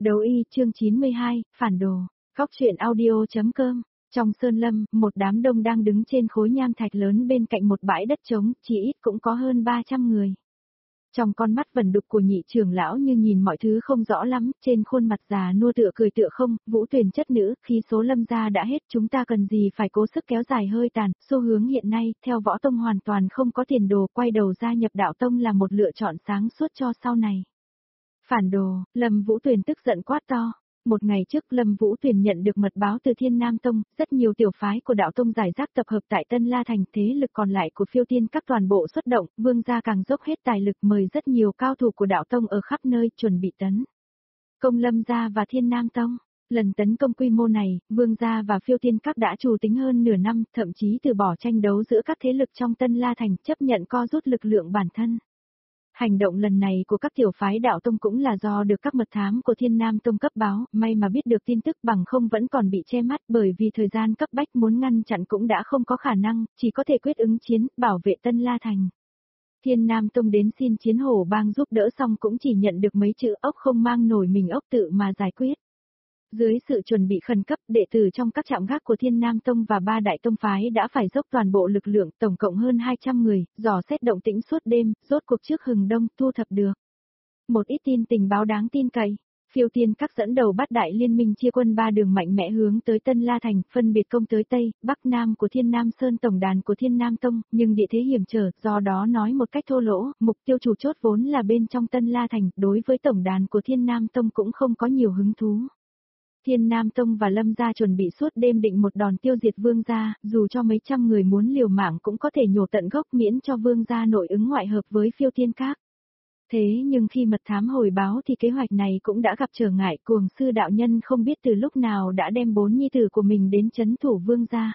Đấu y chương 92, phản đồ, góc truyện audio.com. Trong sơn lâm, một đám đông đang đứng trên khối nham thạch lớn bên cạnh một bãi đất trống, chỉ ít cũng có hơn 300 người. Trong con mắt vẩn đục của nhị trưởng lão như nhìn mọi thứ không rõ lắm, trên khuôn mặt già nua tựa cười tựa không, Vũ Tuyền chất nữ, khi số lâm gia đã hết chúng ta cần gì phải cố sức kéo dài hơi tàn, xu hướng hiện nay, theo võ tông hoàn toàn không có tiền đồ, quay đầu gia nhập đạo tông là một lựa chọn sáng suốt cho sau này. Phản đồ, Lâm Vũ Tuyền tức giận quát to. Một ngày trước Lâm Vũ Tuyền nhận được mật báo từ Thiên Nam Tông, rất nhiều tiểu phái của đạo tông giải rác tập hợp tại Tân La Thành, thế lực còn lại của Phiêu Tiên các toàn bộ xuất động, vương gia càng dốc hết tài lực mời rất nhiều cao thủ của đạo tông ở khắp nơi chuẩn bị tấn công Lâm gia và Thiên Nam Tông. Lần tấn công quy mô này, vương gia và Phiêu Tiên các đã trù tính hơn nửa năm, thậm chí từ bỏ tranh đấu giữa các thế lực trong Tân La Thành, chấp nhận co rút lực lượng bản thân. Hành động lần này của các tiểu phái đạo tông cũng là do được các mật thám của Thiên Nam Tông cấp báo, may mà biết được tin tức, bằng không vẫn còn bị che mắt, bởi vì thời gian cấp bách muốn ngăn chặn cũng đã không có khả năng, chỉ có thể quyết ứng chiến, bảo vệ Tân La Thành. Thiên Nam Tông đến xin Chiến Hổ Bang giúp đỡ xong cũng chỉ nhận được mấy chữ ốc không mang nổi mình ốc tự mà giải quyết. Dưới sự chuẩn bị khẩn cấp, đệ tử trong các trạm gác của Thiên Nam Tông và 3 đại tông phái đã phải dốc toàn bộ lực lượng, tổng cộng hơn 200 người, dò xét động tĩnh suốt đêm, rốt cuộc trước hừng đông thu thập được một ít tin tình báo đáng tin cậy. Phiêu Tiên các dẫn đầu bát đại liên minh chia quân 3 đường mạnh mẽ hướng tới Tân La Thành, phân biệt công tới Tây, Bắc Nam của Thiên Nam Sơn tổng đàn của Thiên Nam Tông, nhưng địa thế hiểm trở, do đó nói một cách thô lỗ, mục tiêu chủ chốt vốn là bên trong Tân La Thành, đối với tổng đàn của Thiên Nam Tông cũng không có nhiều hứng thú. Thiên Nam Tông và Lâm gia chuẩn bị suốt đêm định một đòn tiêu diệt vương gia, dù cho mấy trăm người muốn liều mạng cũng có thể nhổ tận gốc miễn cho vương gia nội ứng ngoại hợp với Phiêu Tiên các. Thế nhưng khi mật thám hồi báo thì kế hoạch này cũng đã gặp trở ngại, Cuồng Sư đạo nhân không biết từ lúc nào đã đem 4 nhi tử của mình đến trấn thủ vương gia.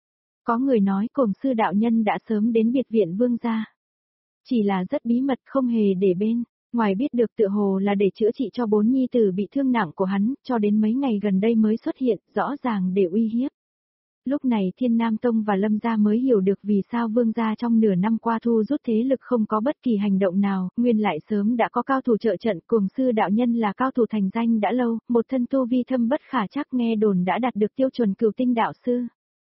Có người nói Cuồng Sư đạo nhân đã sớm đến biệt viện vương gia. Chỉ là rất bí mật không hề để bên. Ngoài biết được tựa hồ là để chữa trị cho 4 nhi tử bị thương nặng của hắn, cho đến mấy ngày gần đây mới xuất hiện, rõ ràng để uy hiếp. Lúc này Thiên Nam Tông và Lâm gia mới hiểu được vì sao vương gia trong nửa năm qua thu rút thế lực không có bất kỳ hành động nào, nguyên lại sớm đã có cao thủ trợ trận. Cuồng Sư đạo nhân là cao thủ thành danh đã lâu, một thân tu vi thâm bất khả trắc, nghe đồn đã đạt được tiêu chuẩn cửu tinh đạo sư.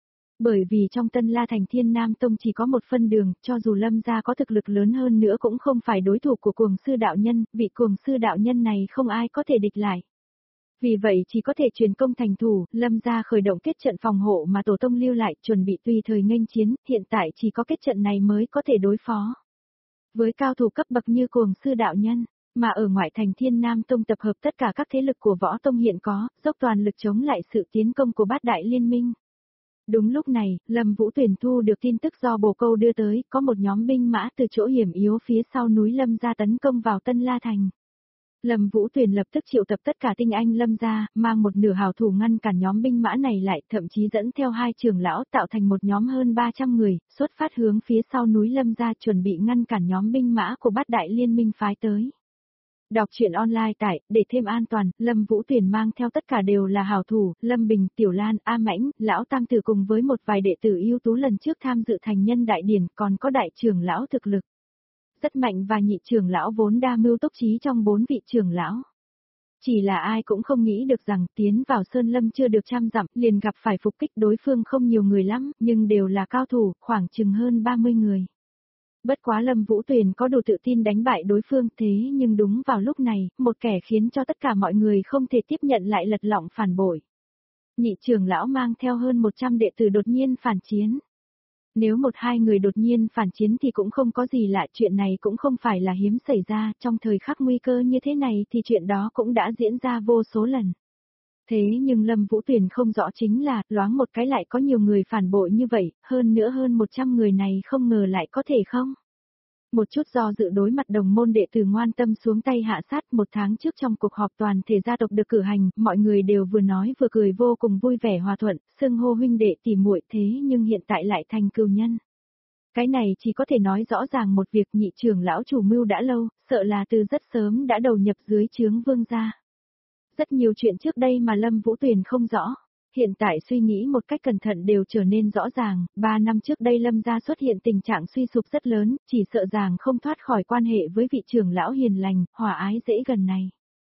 Bởi vì trong Tân La Thành Thiên Nam Tông chỉ có một phân đường, cho dù Lâm gia có thực lực lớn hơn nữa cũng không phải đối thủ của Cuồng Sư đạo nhân, vị Cuồng Sư đạo nhân này không ai có thể địch lại. Vì vậy chỉ có thể truyền công thành thủ, Lâm gia khởi động kết trận phòng hộ mà tổ tông lưu lại, chuẩn bị tùy thời nghênh chiến, hiện tại chỉ có kết trận này mới có thể đối phó với cao thủ cấp bậc như Cuồng Sư đạo nhân, mà ở ngoại thành Thiên Nam Tông tập hợp tất cả các thế lực của võ tông hiện có, dốc toàn lực chống lại sự tiến công của bát đại liên minh. Đúng lúc này, Lâm Vũ Tuyền thu được tin tức do bồ câu đưa tới, có một nhóm binh mã từ chỗ hiểm yếu phía sau núi Lâm gia tấn công vào Tân La Thành. Lâm Vũ Tuyền lập tức triệu tập tất cả tinh anh Lâm gia, mang một nửa hào thủ ngăn cản nhóm binh mã này lại, thậm chí dẫn theo 2 trưởng lão tạo thành một nhóm hơn 300 người, xuất phát hướng phía sau núi Lâm gia chuẩn bị ngăn cản nhóm binh mã của bát đại liên minh phái tới. Đọc truyện online tại, để thêm an toàn, Lâm Vũ Tuyền mang theo tất cả đều là hảo thủ, Lâm Bình, Tiểu Lan, A Mãnh, Lão Tam Tử cùng với một vài đệ tử ưu tú lần trước tham dự thành nhân đại điển, còn có đại trưởng lão thực lực rất mạnh và nhị trưởng lão vốn đa mưu túc trí trong 4 vị trưởng lão. Chỉ là ai cũng không nghĩ được rằng tiến vào Sơn Lâm chưa được 100 dặm, liền gặp phải phục kích đối phương không nhiều người lắm, nhưng đều là cao thủ, khoảng chừng hơn 30 người. Bất quá Lâm Vũ Tuyền có đủ tự tin đánh bại đối phương, thế nhưng đúng vào lúc này, một kẻ khiến cho tất cả mọi người không thể tiếp nhận lại lật lọng phản bội. Nhị trưởng lão mang theo hơn 100 đệ tử đột nhiên phản chiến. Nếu 1-2 người đột nhiên phản chiến thì cũng không có gì lạ, chuyện này cũng không phải là hiếm xảy ra, trong thời khắc nguy cơ như thế này thì chuyện đó cũng đã diễn ra vô số lần. Thế nhưng Lâm Vũ Tuyền không rõ chính là, loáng một cái lại có nhiều người phản bội như vậy, hơn nữa hơn 100 người này không ngờ lại có thể không. Một chút do dự đối mặt đồng môn đệ tử ngoan tâm xuống tay hạ sát. 1 tháng trước trong cuộc họp toàn thể gia tộc được cử hành, mọi người đều vừa nói vừa cười vô cùng vui vẻ hòa thuận, xưng hô huynh đệ tỉ muội, thế nhưng hiện tại lại thành cừu nhân. Cái này chỉ có thể nói rõ ràng một việc, nhị trưởng lão chủ mưu đã lâu, sợ là từ rất sớm đã đầu nhập dưới trướng vương gia. Rất nhiều chuyện trước đây mà Lâm Vũ Tuyền không rõ, hiện tại suy nghĩ một cách cẩn thận đều trở nên rõ ràng. 3 năm trước đây Lâm gia xuất hiện tình trạng suy sụp rất lớn, chỉ sợ rằng không thoát khỏi quan hệ với vị trưởng lão hiền lành, hòa ái dễ gần này.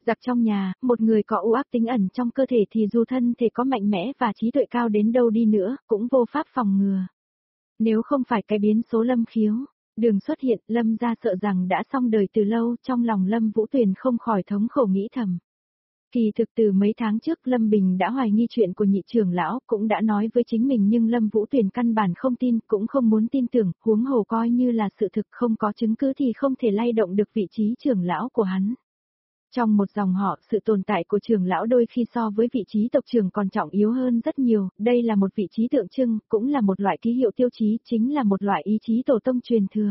Giặc trong nhà, một người có u ác tính ẩn trong cơ thể thì dù thân thể có mạnh mẽ và trí tuệ cao đến đâu đi nữa, cũng vô pháp phòng ngừa. Nếu không phải cái biến số Lâm Khiếu, Đường xuất hiện, Lâm gia sợ rằng đã xong đời từ lâu, trong lòng Lâm Vũ Tuyền không khỏi thống khổ nghĩ thầm. Kỳ thực từ mấy tháng trước Lâm Bình đã hoài nghi chuyện của nhị trưởng lão, cũng đã nói với chính mình nhưng Lâm Vũ Tuyền căn bản không tin, cũng không muốn tin tưởng, huống hồ coi như là sự thực không có chứng cứ thì không thể lay động được vị trí trưởng lão của hắn. Trong một dòng họ, sự tồn tại của trưởng lão đôi khi so với vị trí tộc trưởng còn trọng yếu hơn rất nhiều, đây là một vị trí tượng trưng, cũng là một loại ký hiệu tiêu chí, chính là một loại ý chí tổ tông truyền thừa.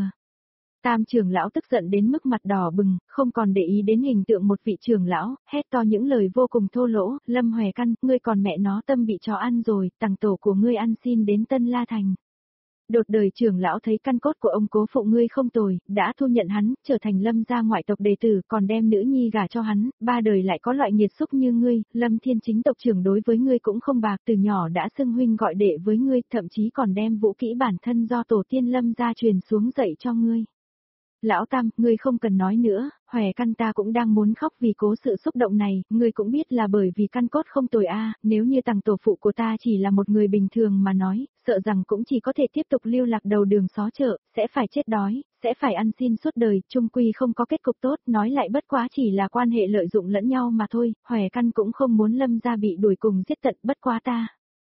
Tam trưởng lão tức giận đến mức mặt đỏ bừng, không còn để ý đến hình tượng một vị trưởng lão, hét to những lời vô cùng thô lỗ, Lâm Hòe Căn, ngươi còn mẹ nó tâm bị chó ăn rồi, tằng tổ của ngươi ăn xin đến Tân La Thành. Đột đời trưởng lão thấy căn cốt của ông cố phụ ngươi không tồi, đã thu nhận hắn, trở thành Lâm gia ngoại tộc đệ tử, còn đem nữ nhi gả cho hắn, ba đời lại có loại nghiệt xúc như ngươi, Lâm Thiên chính tộc trưởng đối với ngươi cũng không bạc, từ nhỏ đã xưng huynh gọi đệ với ngươi, thậm chí còn đem vũ kỹ bản thân do tổ tiên Lâm gia truyền xuống dạy cho ngươi. Lão Tam, ngươi không cần nói nữa, Hòe Căn ta cũng đang muốn khóc vì cố sự xúc động này, ngươi cũng biết là bởi vì căn cốt không tồi a, nếu như tằng tổ phụ của ta chỉ là một người bình thường mà nói, sợ rằng cũng chỉ có thể tiếp tục lưu lạc đầu đường xó chợ, sẽ phải chết đói, sẽ phải ăn xin suốt đời, chung quy không có kết cục tốt, nói lại bất quá chỉ là quan hệ lợi dụng lẫn nhau mà thôi, Hòe Căn cũng không muốn Lâm gia bị đuổi cùng giết tận, bất quá ta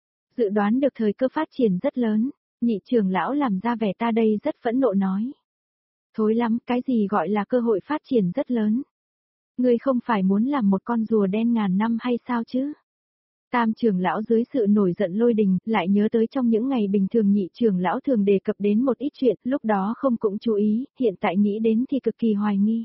dự đoán được thời cơ phát triển rất lớn, nhị trưởng lão làm ra vẻ ta đây rất phẫn nộ nói. Thối lắm, cái gì gọi là cơ hội phát triển rất lớn? Ngươi không phải muốn làm một con rùa đen ngàn năm hay sao chứ? Tam trưởng lão dưới sự nổi giận lôi đình, lại nhớ tới trong những ngày bình thường nhị trưởng lão thường đề cập đến một ít chuyện, lúc đó không cũng chú ý, hiện tại nghĩ đến thì cực kỳ hoài nghi.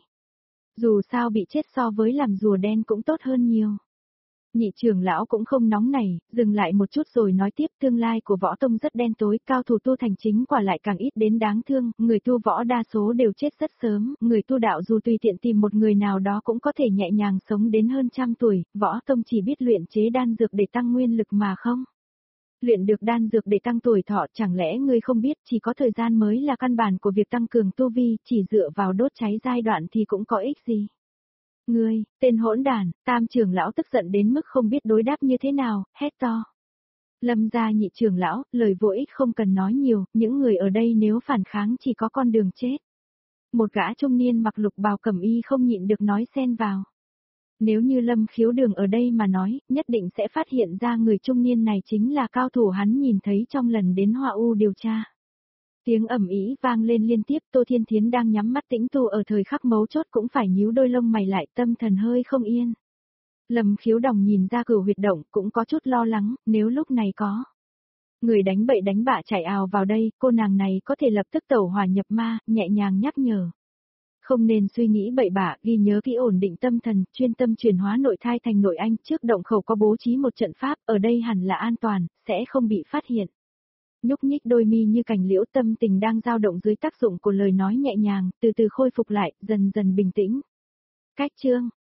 Dù sao bị chết so với làm rùa đen cũng tốt hơn nhiều. Nhị trưởng lão cũng không nóng nảy, dừng lại một chút rồi nói tiếp tương lai của võ tông rất đen tối, cao thủ tu thành chính quả lại càng ít đến đáng thương, người tu võ đa số đều chết rất sớm, người tu đạo dù tùy tiện tìm một người nào đó cũng có thể nhẹ nhàng sống đến hơn 100 tuổi, võ tông chỉ biết luyện chế đan dược để tăng nguyên lực mà không. Luyện được đan dược để tăng tuổi thọ chẳng lẽ ngươi không biết chỉ có thời gian mới là căn bản của việc tăng cường tu vi, chỉ dựa vào đốt cháy giai đoạn thì cũng có ích gì. Ngươi, tên hỗn đản, tam trưởng lão tức giận đến mức không biết đối đáp như thế nào, hét to. Lâm gia nhị trưởng lão, lời vô ích không cần nói nhiều, những người ở đây nếu phản kháng chỉ có con đường chết. Một gã trung niên mặc lục bào cẩm y không nhịn được nói xen vào. Nếu như Lâm Khiếu Đường ở đây mà nói, nhất định sẽ phát hiện ra người trung niên này chính là cao thủ hắn nhìn thấy trong lần đến Hoa U điều tra. Tiếng ầm ĩ vang lên liên tiếp, Tô Thiên Thiến đang nhắm mắt tĩnh tu ở thời khắc mấu chốt cũng phải nhíu đôi lông mày lại, tâm thần hơi không yên. Lâm Khiếu Đồng nhìn ra Cửu Huyệt Động cũng có chút lo lắng, nếu lúc này có người đánh bậy đánh bạ chạy ào vào đây, cô nàng này có thể lập tức tẩu hỏa nhập ma, nhẹ nhàng nhắc nhở. Không nên suy nghĩ bậy bạ, ghi nhớ kỹ ổn định tâm thần, chuyên tâm chuyển hóa nội thai thành nội anh, trước động khẩu có bố trí một trận pháp, ở đây hẳn là an toàn, sẽ không bị phát hiện. Nhúc nhích đôi mi như cành liễu, tâm tình đang dao động dưới tác dụng của lời nói nhẹ nhàng, từ từ khôi phục lại, dần dần bình tĩnh. Cách chương